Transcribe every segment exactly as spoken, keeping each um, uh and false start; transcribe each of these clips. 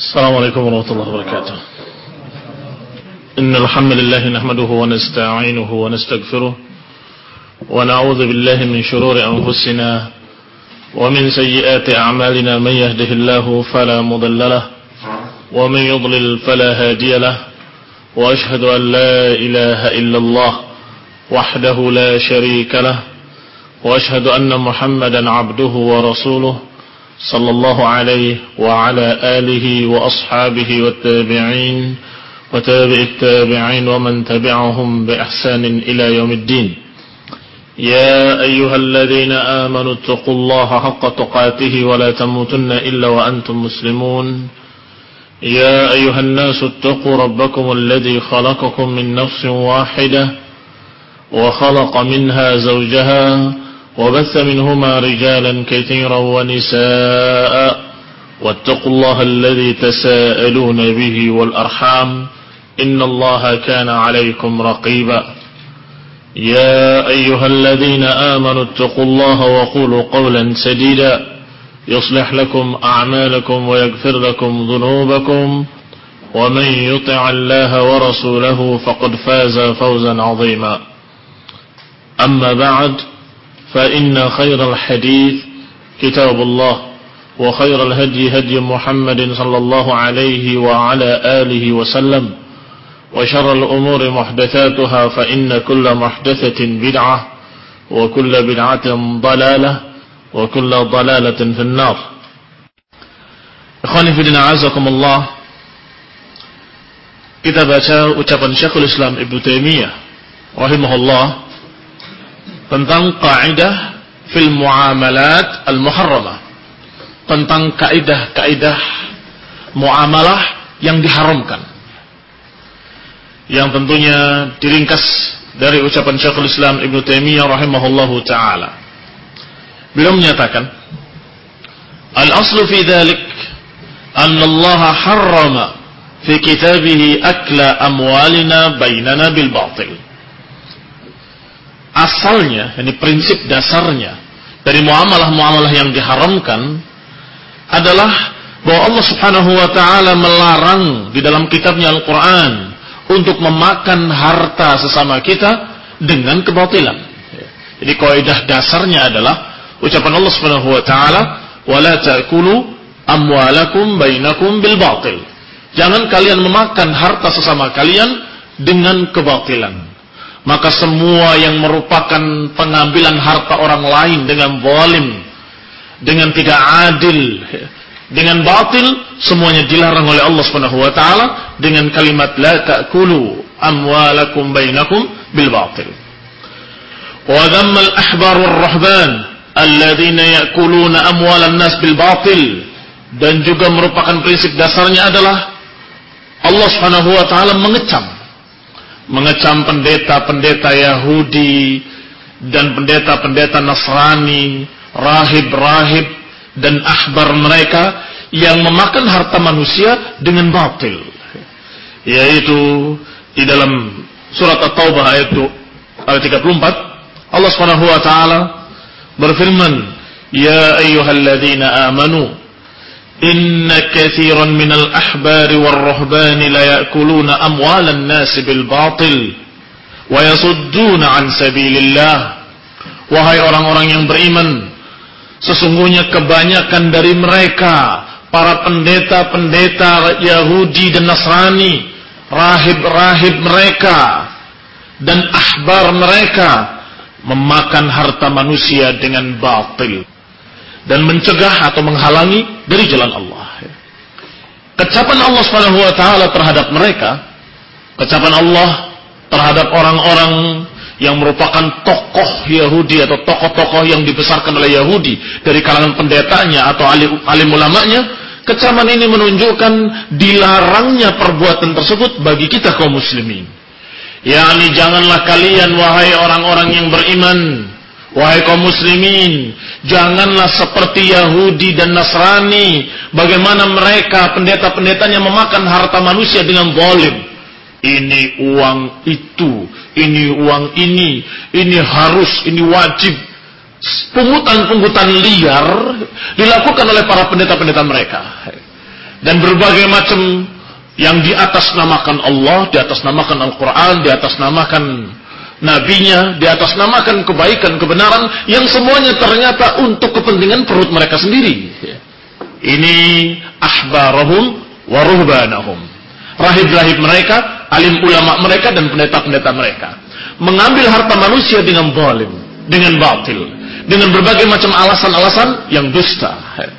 السلام عليكم ورحمة الله وبركاته. إن الحمد لله نحمده ونستعينه ونستغفره ونعوذ بالله من شرور أنفسنا ومن سيئات أعمالنا. من يهده الله فلا مضل له ومن يضلل فلا هادي له، وأشهد أن لا إله إلا الله وحده لا شريك له، وأشهد أن محمدا عبده ورسوله صلى الله عليه وعلى آله وأصحابه والتابعين وتابع التابعين ومن تبعهم بإحسان إلى يوم الدين. يا أيها الذين آمنوا اتقوا الله حق تقاته ولا تموتن إلا وأنتم مسلمون. يا أيها الناس اتقوا ربكم الذي خلقكم من نفس واحدة وخلق منها زوجها وبث منهما رجالا كثيرا ونساء، واتقوا الله الذي تساءلون به والأرحام إن الله كان عليكم رقيبا. يا أيها الذين آمنوا اتقوا الله وقولوا قولا سديدا يصلح لكم أعمالكم ويغفر لكم ذنوبكم، ومن يطع الله ورسوله فقد فاز فوزا عظيما. أما بعد، فإن خير الحديث كتاب الله، وخير الهدي هدي محمد صلى الله عليه وعلى آله وسلم، وشر الأمور محدثاتها فإن كل محدثة بدعة وكل بدعة ضلالة وكل ضلالة في النار. Ikhwani fillah a'azakumullah. Kita baca ucapan Syekhul Islam Ibnu Taimiyah rahimahullah tentang kaidah fil muamalat al-muharramah, tentang kaidah-kaidah muamalah yang diharamkan, yang tentunya diringkas dari ucapan Syekhul Islam Ibnu Taimiyah rahimahullahu taala. Beliau menyatakan, al-aslu fi dzalik anna Allah harrama fi kitabih akla amwalina bainana bil batil. Asalnya, ini prinsip dasarnya dari muamalah-muamalah yang diharamkan adalah bahwa Allah Subhanahu wa taala melarang di dalam kitabnya Al-Qur'an untuk memakan harta sesama kita dengan kebatilan. Jadi kaidah dasarnya adalah ucapan Allah Subhanahu wa taala, "Wala ta'kulu amwalakum bainakum bil batil." Jangan kalian memakan harta sesama kalian dengan kebatilan. Maka semua yang merupakan pengambilan harta orang lain dengan zalim, dengan tidak adil, dengan batil, semuanya dilarang oleh Allah Subhanahu wa taala dengan kalimat la ta'kulu amwalakum bainakum bil batil. Wa dhamma al-ahbar war-rahban alladziina ya'kuluna amwalan nas bil batil, dan juga merupakan prinsip dasarnya adalah Allah Subhanahu wa taala mengecam mengecam pendeta-pendeta Yahudi dan pendeta-pendeta Nasrani, rahib-rahib dan ahbar mereka yang memakan harta manusia dengan batil. Yaitu di dalam surat At-Taubah ayat tiga puluh empat, Allah Subhanahu wa taala berfirman, "Ya ayyuhalladzina amanu inna katsiran minal ahbari war-ruhbani la ya'kuluna amwalan nasi bil batil wa yasudduna an sabilillah." Wahai orang-orang yang beriman, sesungguhnya kebanyakan dari mereka, para pendeta-pendeta Yahudi dan Nasrani, rahib-rahib mereka dan ahbar mereka, memakan harta manusia dengan batil dan mencegah atau menghalangi dari jalan Allah. Kecapan Allah Subhanahu wa taala terhadap mereka, kecapan Allah terhadap orang-orang yang merupakan tokoh Yahudi atau tokoh-tokoh yang dibesarkan oleh Yahudi dari kalangan pendetanya atau alim, alim ulamanya, kecaman ini menunjukkan dilarangnya perbuatan tersebut bagi kita kaum muslimin. yakni janganlah kalian wahai orang-orang yang beriman, wahai kaum muslimin, janganlah seperti Yahudi dan Nasrani, bagaimana mereka pendeta-pendetanya memakan harta manusia dengan zalim. Ini uang itu, ini uang ini, ini harus, ini wajib. Pungutan-pungutan liar dilakukan oleh para pendeta-pendeta mereka. dan berbagai macam yang di atas namakan Allah, di atas namakan Al-Quran, di atas namakan nabinya, di atas namakan kebaikan, kebenaran, yang semuanya ternyata untuk kepentingan perut mereka sendiri. Ini ahbarahum wa ruhbanahum, rahib-rahib mereka, alim ulama mereka, dan pendeta-pendeta mereka, mengambil harta manusia dengan zalim, dengan batil, dengan berbagai macam alasan-alasan yang dusta.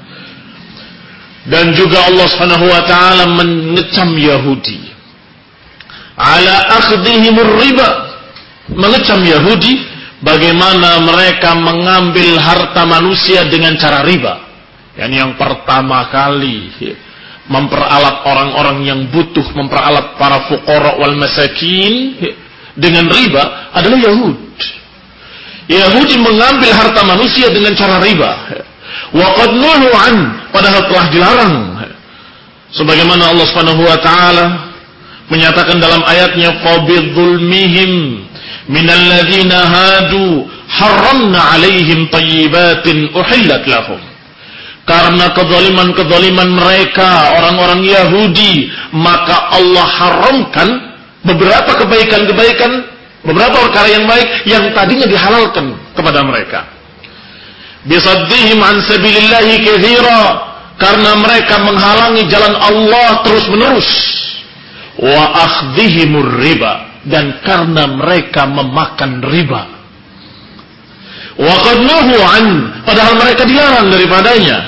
Dan juga Allah Subhanahu wa taala mengecam Yahudi ala akhdhihimur riba, mengecam Yahudi bagaimana mereka mengambil harta manusia dengan cara riba. Yani yang pertama kali memperalat orang-orang yang butuh, memperalat para fuqara wal masakin dengan riba adalah Yahudi. Yahudi mengambil harta manusia dengan cara riba. Wa qad nuhu an, padahal telah dilarang. Sebagaimana Allah Subhanahu wa taala menyatakan dalam ayatnya, fa bidzulmihim minal ladzina hadu harramna 'alaihim thayyibatin uhillat lahum. Karena kezaliman-kezaliman mereka orang-orang Yahudi, maka Allah haramkan beberapa kebaikan-kebaikan, beberapa perkara yang baik yang tadinya dihalalkan kepada mereka. Bisaddihim an sabilillahi katsira, karena mereka menghalangi jalan Allah terus-menerus. Wa akhdhihimur riba, dan karena mereka memakan riba. Wa qad nuhu an, padahal mereka dilarang daripadanya.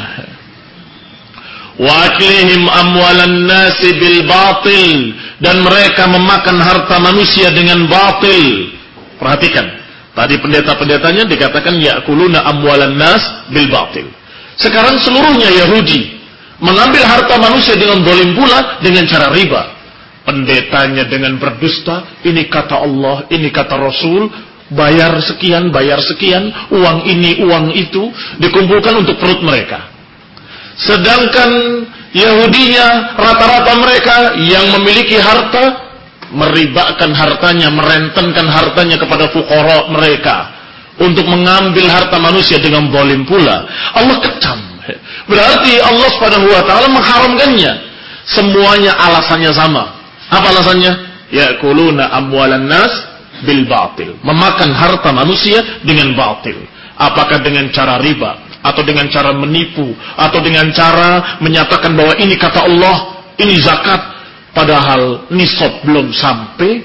Wa aklihim amwalan nasi bil batil, dan mereka memakan harta manusia dengan batil. Perhatikan, tadi pendeta-pendetanya dikatakan ya'kuluna amwalan nas bil batil. Sekarang seluruhnya Yahudi mengambil harta manusia dengan zalim pula, dengan cara riba. Pendetanya dengan berdusta, ini kata Allah, ini kata Rasul, bayar sekian, bayar sekian, uang ini, uang itu, dikumpulkan untuk perut mereka. Sedangkan Yahudinya, rata-rata mereka yang memiliki harta, meribakan hartanya, merentenkan hartanya kepada fuqara mereka, untuk mengambil harta manusia dengan zalim pula. Allah kecam. Berarti Allah Subhanahu wa taala mengharamkannya. Semuanya alasannya sama. Apa alasannya? Ya'kuluna amwalan nas bil batil, memakan harta manusia dengan batil. Apakah dengan cara riba, atau dengan cara menipu, atau dengan cara menyatakan bahwa ini kata Allah, ini zakat, padahal nisab belum sampai,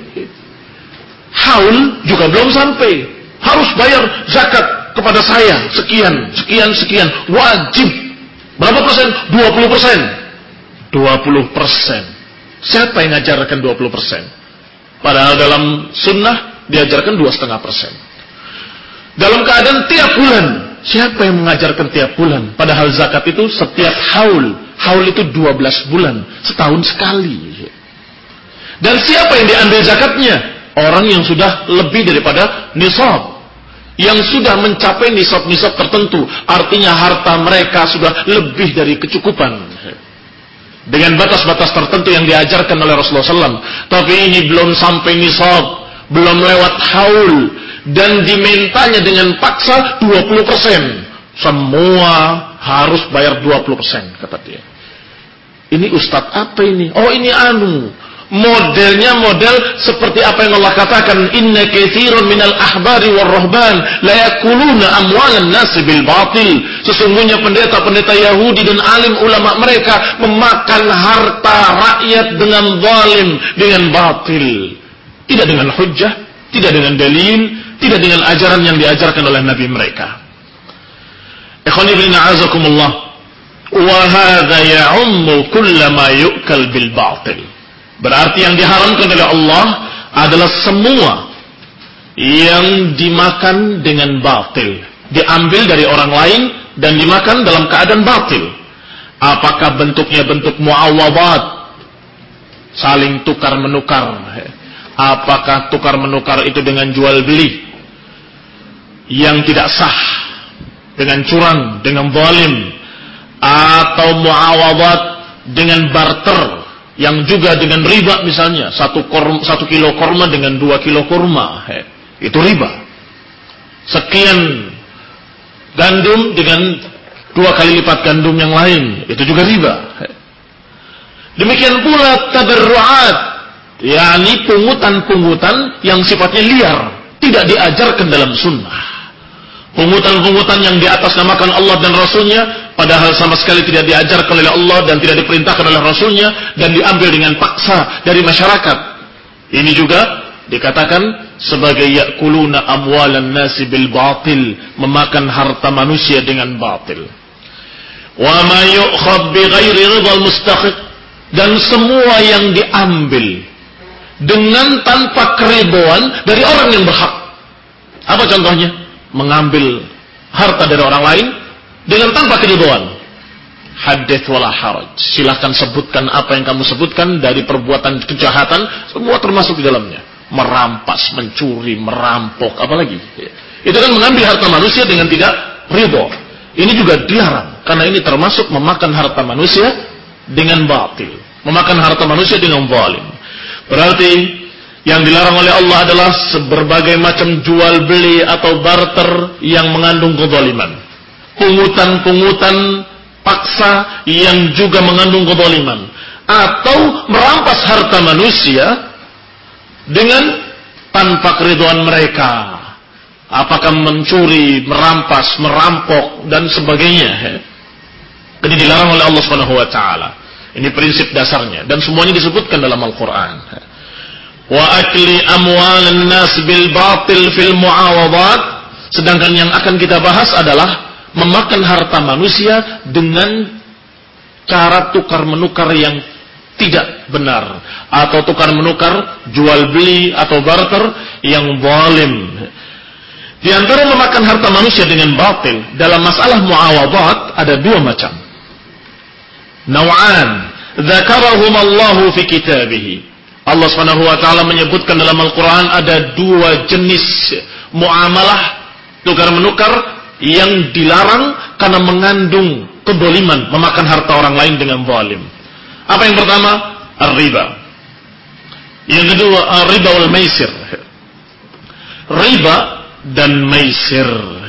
haul juga belum sampai, harus bayar zakat kepada saya sekian, sekian, sekian, wajib. Berapa persen? dua puluh persen. dua puluh persen. Siapa yang ngajarkan dua puluh persen? Padahal dalam sunnah diajarkan dua koma lima persen. Dalam keadaan tiap bulan, siapa yang mengajarkan tiap bulan? Padahal zakat itu setiap haul. Haul itu dua belas bulan, setahun sekali. Dan siapa yang diambil zakatnya? Orang yang sudah lebih daripada nisab, yang sudah mencapai nisab-nisab tertentu. Artinya harta mereka sudah lebih dari kecukupan, dengan batas-batas tertentu yang diajarkan oleh Rasulullah shallallahu alaihi wasallam. Tapi ini belum sampai nisab, belum lewat haul, dan dimintanya dengan paksa dua puluh persen. Semua harus bayar dua puluh persen, kata dia. Ini ustadz apa ini? Oh, ini anu, modelnya model seperti apa yang Allah katakan, inna katsirun minal ahbari war ruhban la yakuluna amwalan nas bil batil. Sesungguhnya pendeta-pendeta Yahudi dan alim ulama mereka memakan harta rakyat dengan zalim, dengan batil, tidak dengan hujjah, tidak dengan dalil, tidak dengan ajaran yang diajarkan oleh nabi mereka. Ikhwani fillah a'azakumullah, wa hadza ya'ummu kullama yu'kal bil batil. Berarti yang diharamkan oleh Allah adalah semua yang dimakan dengan batil, diambil dari orang lain dan dimakan dalam keadaan batil. Apakah bentuknya bentuk muawadat, saling tukar menukar? Apakah tukar menukar itu dengan jual beli yang tidak sah, dengan curang, dengan zalim, atau muawadat dengan barter yang juga dengan riba, misalnya satu, korma, satu kilo korma dengan dua kilo kurma, he, itu riba. Sekian gandum dengan dua kali lipat gandum yang lain, itu juga riba. He. Demikian pula tabarru'at, yakni pungutan-pungutan yang sifatnya liar, tidak diajarkan dalam sunnah. Pungutan-pungutan yang di atas namakan Allah dan Rasulnya, padahal sama sekali tidak diajarkan oleh Allah dan tidak diperintahkan oleh Rasulnya, dan diambil dengan paksa dari masyarakat. Ini juga dikatakan sebagai ya'kuluna amwalan nasi bil batil, memakan harta manusia dengan batil. Wa ma yu'khad bi ghairi ridhal mustahiq, dan semua yang diambil dengan tanpa keridhaan dari orang yang berhak. Apa contohnya? Mengambil harta dari orang lain dengan tanpa keridhaan. Hadits wala haraj. Silahkan sebutkan apa yang kamu sebutkan dari perbuatan kejahatan, semua termasuk di dalamnya. Merampas, mencuri, merampok, apalagi. Itu kan mengambil harta manusia dengan tidak ridha. Ini juga dilarang, karena ini termasuk memakan harta manusia dengan batil, memakan harta manusia dengan zalim. Berarti yang dilarang oleh Allah adalah berbagai macam jual beli atau barter yang mengandung kezaliman. Pungutan-pungutan paksa yang juga mengandung kezaliman. Atau merampas harta manusia dengan tanpa keridhaan mereka. Apakah mencuri, merampas, merampok dan sebagainya. Ini dilarang oleh Allah Subhanahu wa taala. Ini prinsip dasarnya dan semuanya disebutkan dalam Al-Qur'an. Wa akli amwalan nas bil batil fil muawadat, sedangkan yang akan kita bahas adalah memakan harta manusia dengan cara tukar menukar yang tidak benar, atau tukar menukar jual beli atau barter yang zalim. Di antara memakan harta manusia dengan batil dalam masalah muawadat ada dua macam. Naw'an dzakarahum Allahu fi kitabih. Allah Subhanahu wa taala menyebutkan dalam Al-Qur'an ada dua jenis muamalah tukar menukar yang dilarang karena mengandung kezaliman, memakan harta orang lain dengan zalim. Apa yang pertama? Ar-riba. Yang kedua, ar-riba wal maisir. Riba dan maisir.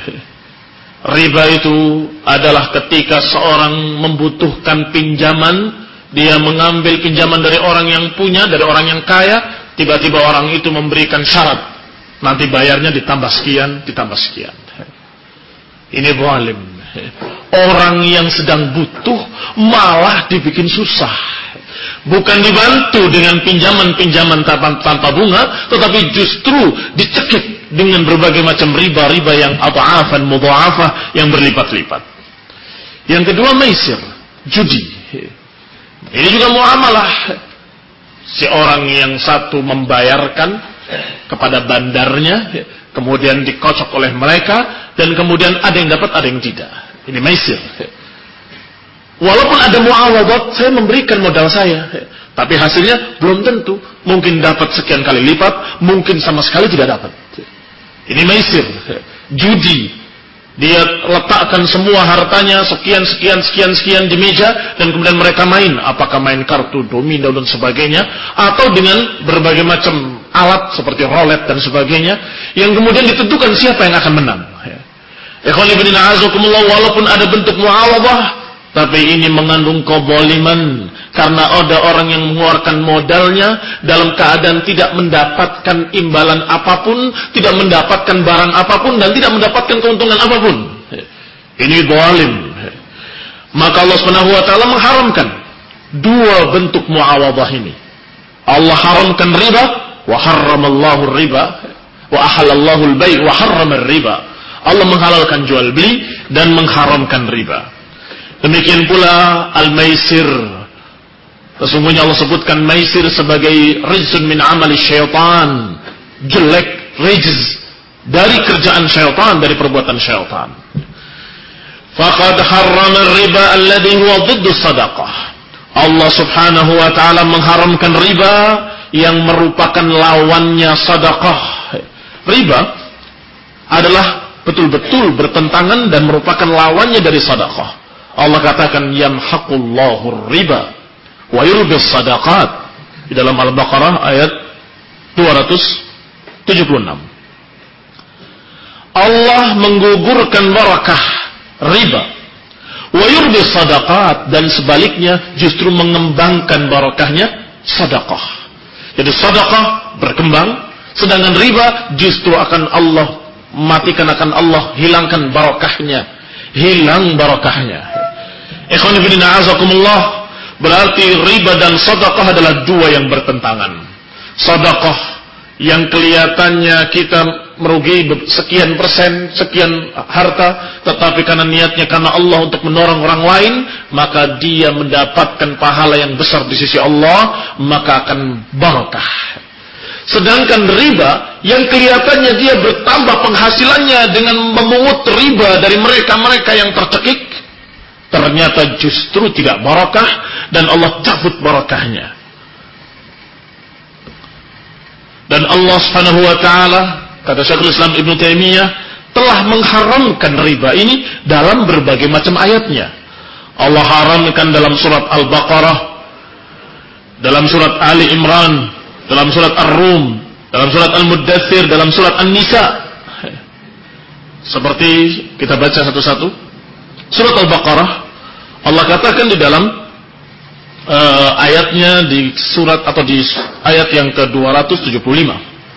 Riba itu adalah ketika seorang membutuhkan pinjaman, dia mengambil pinjaman dari orang yang punya, dari orang yang kaya, tiba-tiba orang itu memberikan syarat, nanti bayarnya ditambah sekian, ditambah sekian. Ini zalim. Orang yang sedang butuh malah dibikin susah. Bukan dibantu dengan pinjaman-pinjaman tanpa bunga, tetapi justru dicekik dengan berbagai macam riba-riba yang adha'afan mudha'afah, yang berlipat-lipat. Yang kedua maisir, judi. Ini juga muamalah. Si orang yang satu membayarkan kepada bandarnya, kemudian dikocok oleh mereka, dan kemudian ada yang dapat, ada yang tidak. Ini maisir. Walaupun ada muawadat, saya memberikan modal saya, tapi hasilnya belum tentu. Mungkin dapat sekian kali lipat, mungkin sama sekali tidak dapat. Ini maisir, judi. Dia letakkan semua hartanya sekian sekian sekian sekian di meja, dan kemudian mereka main, apakah main kartu domino dan sebagainya, atau dengan berbagai macam alat seperti roulette dan sebagainya, yang kemudian ditentukan siapa yang akan menang. Ikhwan ibn a'azakumullah, walaupun ada bentuk muawadah, tapi ini mengandung kezaliman, karena ada orang yang mengeluarkan modalnya dalam keadaan tidak mendapatkan imbalan apapun, tidak mendapatkan barang apapun, dan tidak mendapatkan keuntungan apapun. Ini zalim. Maka Allah Subhanahu wa taala mengharamkan dua bentuk muawadah ini. Allah haramkan riba, wa harramallahu riba, wa ahallallahu al-bai' wa harrama riba. Allah menghalalkan jual beli dan mengharamkan riba. Demikian pula al-maisir. Sesungguhnya Allah sebutkan maisir sebagai rizqun min amali syaitan, jelek, rijz, dari kerjaan syaitan, dari perbuatan syaitan. Faqad harrama riba alladhi huwa dhiddu sadaqah. Allah Subhanahu wa taala mengharamkan riba yang merupakan lawannya sedekah. Riba adalah betul-betul bertentangan dan merupakan lawannya dari sedekah. Allah katakan yamhaqullahu riba wa yurbis sadaqat di dalam Al-Baqarah ayat dua ratus tujuh puluh enam. Allah menggugurkan barakah riba, Wa yurbi sadaqat, dan sebaliknya justru mengembangkan barakahnya sedekah. Jadi sedekah berkembang, sedangkan riba justru akan Allah matikan, akan Allah hilangkan barakahnya, hilang barakahnya. Ikhwan fillah azakumullah, berarti riba dan sedekah adalah dua yang bertentangan. Sedekah yang kelihatannya kita merugi sekian persen, sekian harta, tetapi karena niatnya karena Allah untuk menolong orang lain, maka dia mendapatkan pahala yang besar di sisi Allah, maka akan barakah. Sedangkan riba yang kelihatannya dia bertambah penghasilannya dengan memungut riba dari mereka-mereka yang tercekik, ternyata justru tidak barakah dan Allah cabut barakahnya. Dan Allah Subhanahu wa taala, kata Syekhul Islam Ibnu Taimiyah, telah mengharamkan riba ini dalam berbagai macam ayatnya. Allah haramkan dalam surat Al-Baqarah, dalam surat Ali Imran, dalam surat Ar-Rum, dalam surat Al-Muddathir, dalam surat An-Nisa. Seperti kita baca satu-satu. Surat Al-Baqarah, Allah katakan di dalam Uh, ayatnya di surat atau di ayat yang ke dua ratus tujuh puluh lima.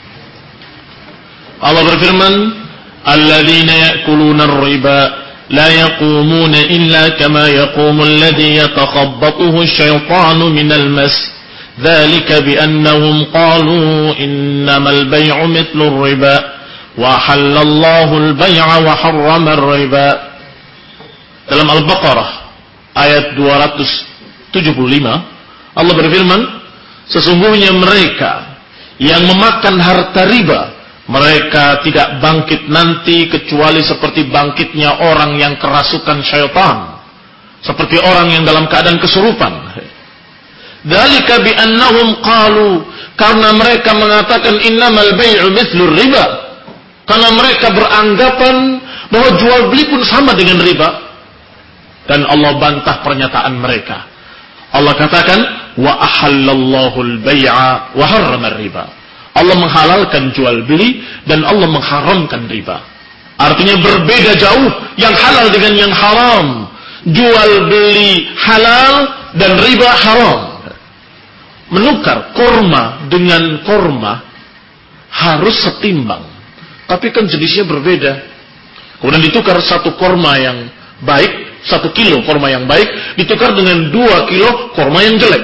Allah berfirman, "Alladzina ya'kuluna ar-riba la yaqumuna illa kama yaqumu alladhi yatakhabbathu asy-syaitanu minal mas. Dzalika bi annahum qalu innamal bay'u mithlu ar-riba wa halallahu al-bay'a wa harrama ar-riba." Dalam Al-Baqarah ayat dua ratus tujuh puluh lima, Allah berfirman, sesungguhnya mereka yang memakan harta riba, mereka tidak bangkit nanti kecuali seperti bangkitnya orang yang kerasukan syaitan, seperti orang yang dalam keadaan kesurupan. Dzalika bi annahum qalu, karena mereka mengatakan innamal bay'u mithlu riba, karena mereka beranggapan bahwa jual beli pun sama dengan riba. Dan Allah bantah pernyataan mereka. Allah katakan, wa ahallallahu al-bay'a wa harrama riba. Allah menghalalkan jual beli dan Allah mengharamkan riba. Artinya berbeda jauh yang halal dengan yang haram. Jual beli halal dan riba haram. Menukar korma dengan korma harus setimbang, tapi kan jenisnya berbeda. Kemudian ditukar satu korma yang baik, satu kilo korma yang baik ditukar dengan dua kilo korma yang jelek.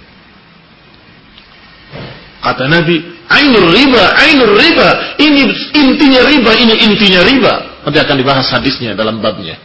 Kata Nabi, ainur riba, ainur riba, ini intinya riba, ini intinya riba. Nanti akan dibahas hadisnya dalam babnya.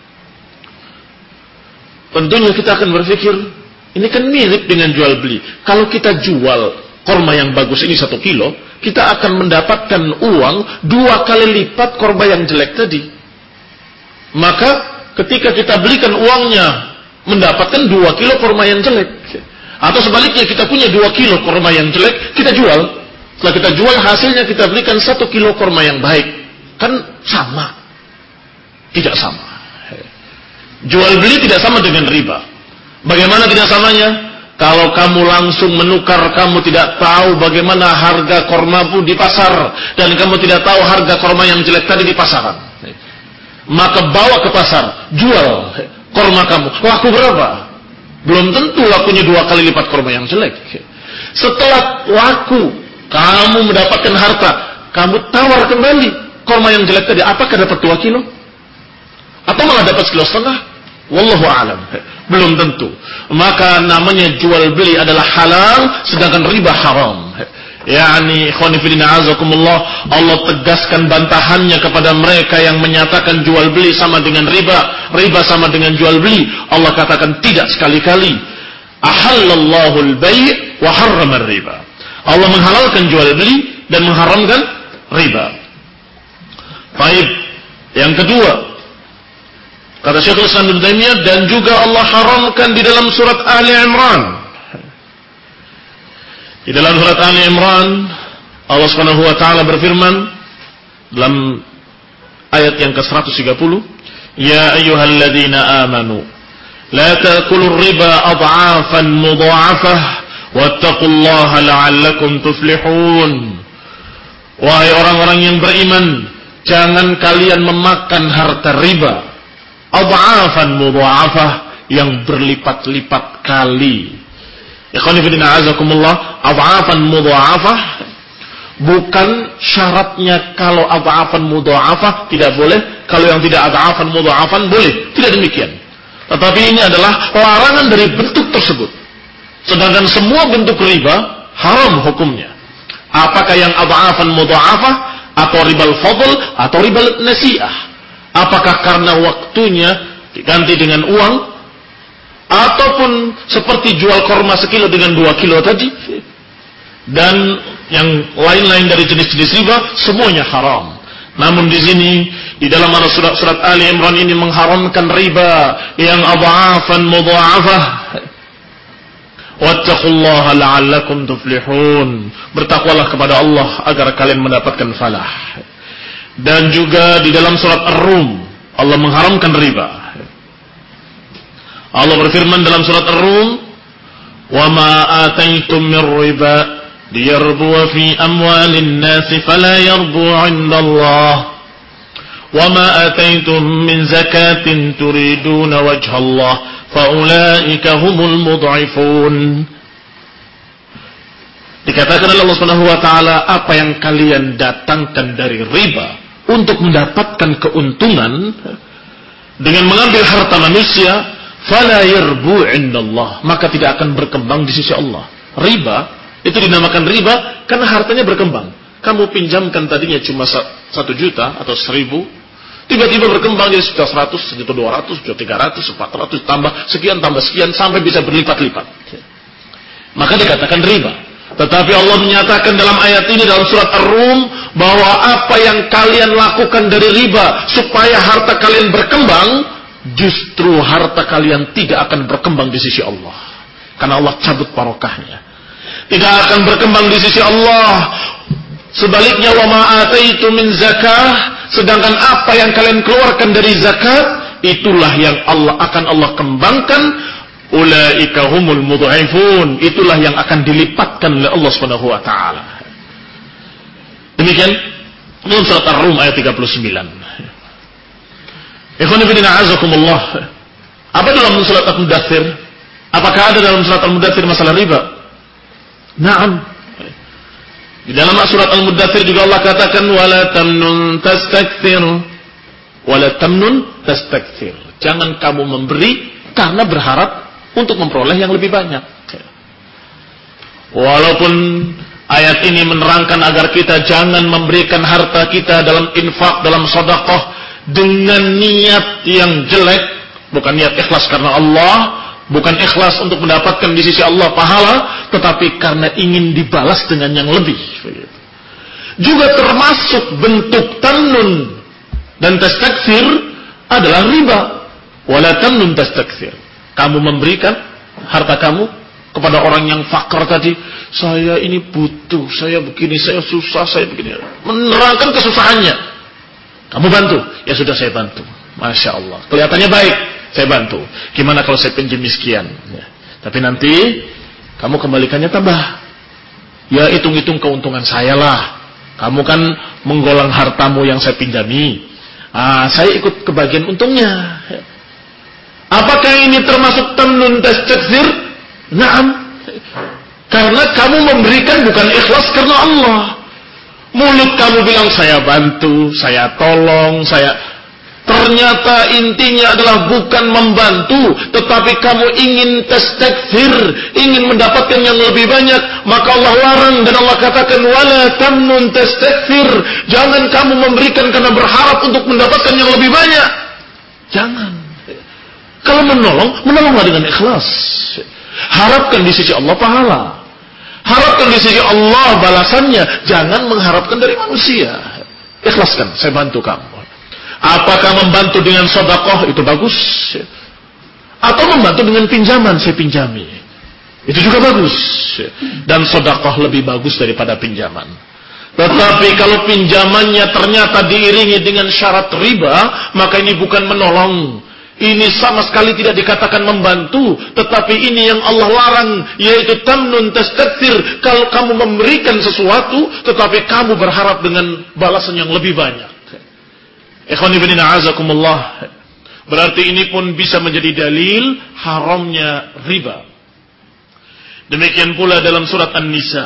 Tentunya kita akan berpikir, ini kan mirip dengan jual beli. Kalau kita jual korma yang bagus ini satu kilo, kita akan mendapatkan uang dua kali lipat korma yang jelek tadi. Maka ketika kita belikan uangnya mendapatkan dua kilo korma yang jelek, atau sebaliknya kita punya dua kilo korma yang jelek, kita jual. Setelah kita jual hasilnya kita belikan satu kilo korma yang baik, kan sama? Tidak sama. Jual beli tidak sama dengan riba. Bagaimana tidak samanya? Kalau kamu langsung menukar, kamu tidak tahu bagaimana harga kormamu di pasar, dan kamu tidak tahu harga korma yang jelek tadi di pasaran. Maka bawa ke pasar, jual korma kamu. Laku berapa? Belum tentu lakunya dua kali lipat korma yang jelek. Setelah laku, kamu mendapatkan harta, kamu tawar kembali korma yang jelek tadi. Apakah dapat dua kilo? Atau malah dapat sekilo setengah? Wallahu a'lam. Belum tentu. Maka namanya jual beli adalah halal, sedangkan riba haram. Yani ikhwani fillah azakumullah, Allah tegaskan bantahannya kepada mereka yang menyatakan jual beli sama dengan riba, riba sama dengan jual beli. Allah katakan tidak sekali-kali. Ahallallahu al-bay' wa harrama riba. Allah menghalalkan jual beli dan mengharamkan riba. Baik. Yang kedua, kata Syekhul Islam Ibnu Taimiyah, dan juga Allah haramkan di dalam surat Ali Imran. Di dalam surat Ali Imran, Allah Subhanahu wa taala berfirman dalam ayat yang ke seratus tiga puluh, "Ya ayyuhalladzina amanu, la ta'kulur riba adhafan mudha'afah, wattaqullaha la'allakum tuflihun." Wahai orang-orang yang beriman, jangan kalian memakan harta riba adha'afan mudha'afah, yang berlipat-lipat kali. Ikhwani fillah azakumullah, adha'afan mudha'afah bukan syaratnya kalau adha'afan mudha'afah tidak boleh, kalau yang tidak adha'afan mudha'afan boleh. Tidak demikian. Tetapi ini adalah larangan dari bentuk tersebut. Sedangkan semua bentuk riba haram hukumnya. Apakah yang adha'afan mudha'afah atau ribal fadl atau ribal nasi'ah? Apakah karena waktunya diganti dengan uang, ataupun seperti jual korma sekilo dengan dua kilo tadi, dan yang lain-lain dari jenis-jenis riba, semuanya haram. Namun di sini di dalam surat-surat Ali Imran ini mengharamkan riba yang adha'afan mudha'afah. Wattaqullaha la'allakum tuflihun. Bertakwalah kepada Allah agar kalian mendapatkan falah. Dan juga di dalam surat Ar-Rum Allah mengharamkan riba. Allah berfirman dalam surat Ar-Rum, "Wa ma ataitum min riba liyarbu fi amwalin nasi fala yarbu 'inda Allah. Wa ma ataitum min zakatin turiduna wajha Allah fa ulaika humul mud'ifun." Dikatakan oleh Allah Subhanahu wa taala, apa yang kalian datangkan dari riba untuk mendapatkan keuntungan dengan mengambil harta manusia, fala yarbu 'indallah, maka tidak akan berkembang di sisi Allah. Riba itu dinamakan riba karena hartanya berkembang. Kamu pinjamkan tadinya cuma satu juta atau seribu, tiba-tiba berkembang jadi sudah seratus, sejuta dua ratus, sejuta tiga ratus, empat ratus, tambah sekian, tambah sekian, sampai bisa berlipat-lipat. Maka dikatakan riba. Tetapi Allah menyatakan dalam ayat ini dalam surat Ar-Rum bahwa apa yang kalian lakukan dari riba supaya harta kalian berkembang, justru harta kalian tidak akan berkembang di sisi Allah. Karena Allah cabut barokahnya. Tidak akan berkembang di sisi Allah. Sebaliknya, wa ma ataitu min zakah, sedangkan apa yang kalian keluarkan dari zakat, itulah yang Allah akan Allah kembangkan. Ulaika humul mudha'ifun, itulah yang akan dilipatkan oleh Allah Subhanahu wa taala. Demikian dalam surat Ar-Rum ayat tiga puluh sembilan. Ikhwan fillah a'azakumullah. Apa dalam surat Al-Mudaththir? Apakah ada dalam surat Al-Mudaththir masalah riba? Naam. Di dalam surat Al-Mudaththir juga Allah katakan wala tamnun tastakthir. Wala tamnun tastakthir. Jangan kamu memberi karena berharap untuk memperoleh yang lebih banyak. Walaupun ayat ini menerangkan agar kita jangan memberikan harta kita dalam infak, dalam sedekah dengan niat yang jelek, bukan niat ikhlas karena Allah, bukan ikhlas untuk mendapatkan di sisi Allah pahala, tetapi karena ingin dibalas dengan yang lebih. Juga termasuk bentuk tamnun dan tastakthir adalah riba. Wala tamnun tastakthir. Kamu memberikan harta kamu kepada orang yang fakir tadi, saya ini butuh, saya begini, saya susah, saya begini, menerangkan kesusahannya. Kamu bantu, ya sudah saya bantu. Masya Allah, kelihatannya baik, saya bantu. Gimana kalau saya pinjam sekian? Ya. Tapi nanti kamu kembalikannya tambah. Ya hitung-hitung keuntungan saya lah. Kamu kan menggolang hartamu yang saya pinjami. Ah, saya ikut kebagian untungnya. Apakah ini termasuk tamnun tastakthir? Naam. Karena kamu memberikan bukan ikhlas karena Allah. Mulut kamu bilang saya bantu, saya tolong, saya, ternyata intinya adalah bukan membantu, tetapi kamu ingin tastakthir, ingin mendapatkan yang lebih banyak, maka Allah larang dan Allah katakan wala tamnun tastakthir. Jangan kamu memberikan karena berharap untuk mendapatkan yang lebih banyak. Jangan. Kalau menolong, menolonglah dengan ikhlas. Harapkan di sisi Allah pahala. Harapkan di sisi Allah balasannya. Jangan mengharapkan dari manusia. Ikhlaskan, saya bantu kamu. Apakah membantu dengan sedekah itu bagus? Atau membantu dengan pinjaman, saya pinjami. Itu juga bagus. Dan sedekah lebih bagus daripada pinjaman. Tetapi kalau pinjamannya ternyata diiringi dengan syarat riba, maka ini bukan menolong. Ini sama sekali tidak dikatakan membantu, tetapi ini yang Allah larang, yaitu tamnun tastakthir. Kalau kamu memberikan sesuatu, tetapi kamu berharap dengan balasan yang lebih banyak. Ikhwani fillah a'azakumullah. Berarti ini pun bisa menjadi dalil haramnya riba. Demikian pula dalam surat An-Nisa,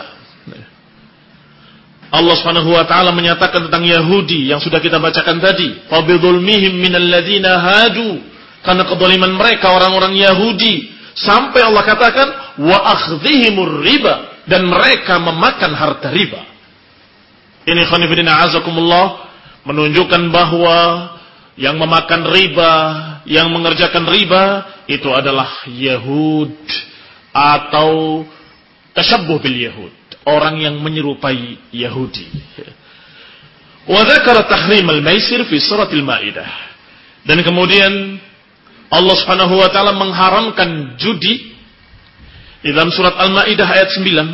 Allah Subhanahu wa taala menyatakan tentang Yahudi yang sudah kita bacakan tadi, fa bidzulmihim minal ladzina hadu, karena kezaliman mereka orang-orang Yahudi, sampai Allah katakan wa akhdhihimur riba, dan mereka memakan harta riba. Ini khonifidina azakumullah menunjukkan bahwa yang memakan riba, yang mengerjakan riba itu adalah Yahud atau tashabbuh bil Yahud, orang yang menyerupai Yahudi. Wa dzakara tahrim al-maisir fi surat al-Maidah. Dan kemudian Allah Subhanahu wa taala mengharamkan judi di dalam surat Al-Maidah ayat sembilan.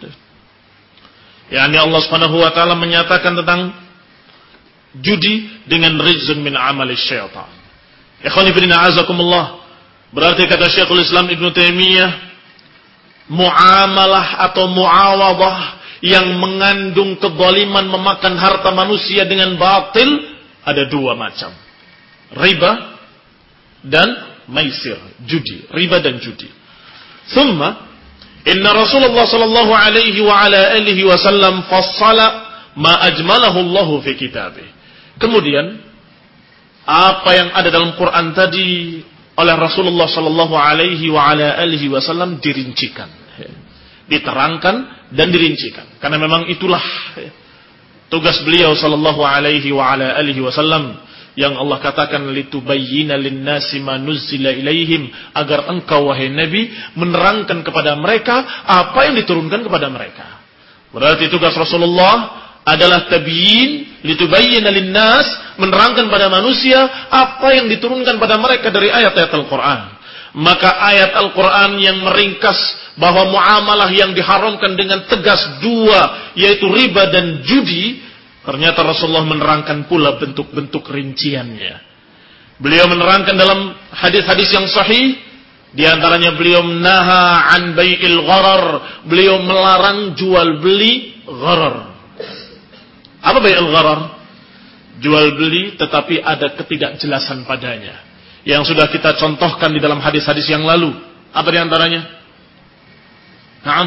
yakni Allah Subhanahu wa taala menyatakan tentang judi dengan rizqun min amali syaitan. Ikhwani fillah azakumullah. Berarti kata Syekhul Islam Ibnu Taimiyah, muamalah atau muawadah yang mengandung kezaliman memakan harta manusia dengan batil ada dua macam. Riba dan maisir, judi, riba dan judi. Thumma inna Rasulullah sallallahu alaihi wa ala alihi wasallam fassala ma ajmalahu Allah fi kitabih. Kemudian apa yang ada dalam Quran tadi oleh Rasulullah sallallahu alaihi wa ala alihi wasallam dirincikan, diterangkan dan dirincikan. Karena memang itulah tugas beliau sallallahu alaihi wa ala alihi wasallam yang Allah katakan litubayyina lin-nasi ma nuzzila ilaihim, agar engkau wahai Nabi menerangkan kepada mereka apa yang diturunkan kepada mereka. Berarti tugas Rasulullah adalah tabyin, litubayyina lin-nas, menerangkan pada manusia apa yang diturunkan pada mereka dari ayat-ayat Al-Qur'an. Maka ayat Al-Qur'an yang meringkas bahwa muamalah yang diharamkan dengan tegas dua, yaitu riba dan judi, ternyata Rasulullah menerangkan pula bentuk-bentuk rinciannya. Beliau menerangkan dalam hadis-hadis yang sahih, di antaranya beliau naha an bai'il gharar, beliau melarang jual beli gharar. Apa bai'il gharar? Jual beli tetapi ada ketidakjelasan padanya, yang sudah kita contohkan di dalam hadis-hadis yang lalu. Apa di antaranya? Naam.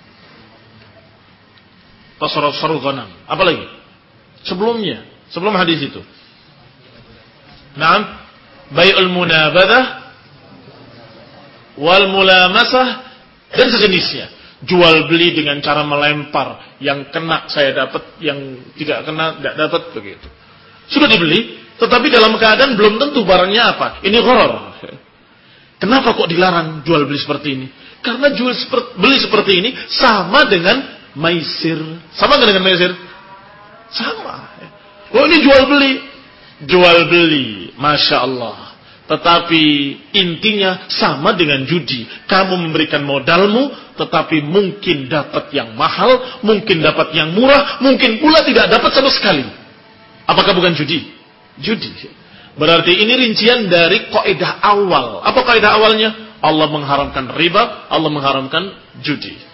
Tasarruf ghanam. Apa lagi? Sebelumnya, sebelum hadis itu. Naam, bai'ul munabadah wal mulamasah dan sejenisnya. Jual beli dengan cara melempar, yang kena saya dapat, yang tidak kena tidak dapat, begitu. Sudah dibeli, tetapi dalam keadaan belum tentu barangnya apa. Ini gharar. Kenapa kok dilarang jual beli seperti ini? Karena jual beli seperti ini sama dengan maisir. Sama nggak dengan maisir? Sama. Oh, ini jual beli. Jual beli, Masya Allah. Tetapi intinya sama dengan judi. Kamu memberikan modalmu, tetapi mungkin dapat yang mahal, mungkin dapat yang murah, mungkin pula tidak dapat sama sekali. Apakah bukan judi? Judi. Berarti ini rincian dari kaidah awal. Apa kaidah awalnya? Allah mengharamkan riba, Allah mengharamkan judi.